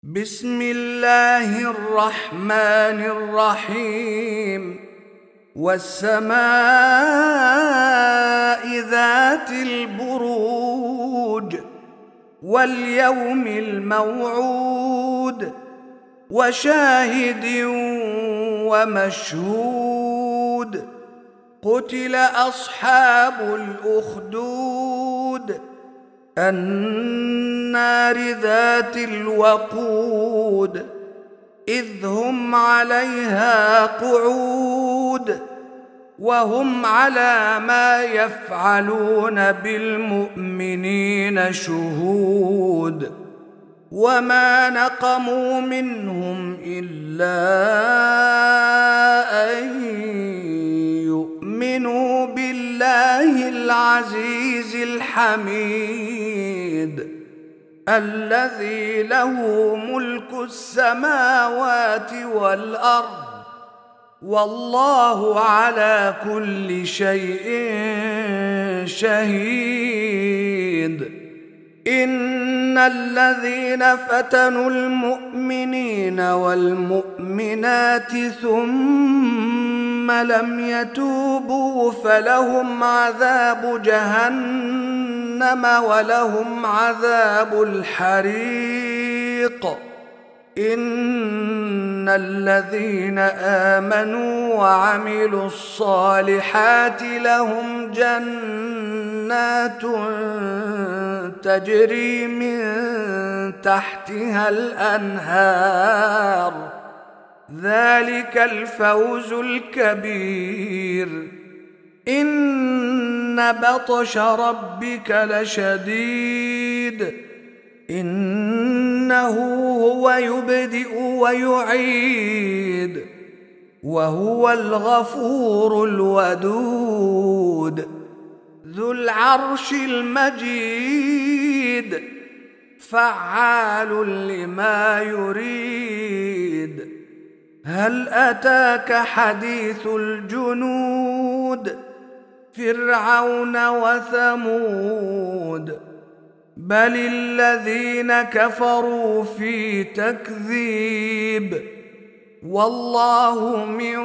بسم الله الرحمن الرحيم. والسماء ذات البروج واليوم الموعود وشاهد ومشهود. قتل أصحاب الأخدود النار ذات الوقود إذ هم عليها قعود وهم على ما يفعلون بالمؤمنين شهود. وما نقموا منهم إلا أن يؤمنوا بالله العزيز الحميد الذي له ملك السماوات والأرض والله على كل شيء شهيد. إن الذين فتنوا المؤمنين والمؤمنات ثم لم يتوبوا فلهم عذاب جهنم ولهم عذاب الحريق. إن الذين آمنوا وعملوا الصالحات لهم جنات تجري من تحتها الأنهار ذلك الفوز الكبير. إن بطش ربك لشديد إنه هو يبدئ ويعيد وهو الغفور الودود ذو العرش المجيد فعال لما يريد. هل أتاك حديث الجنود فرعون وثمود بل الذين كفروا في تكذيب والله من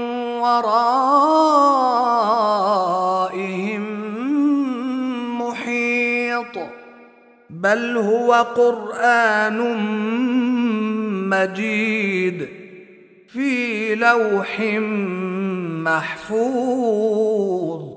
ورائهم محيط. بل هو قرآن مجيد في لوح محفوظ.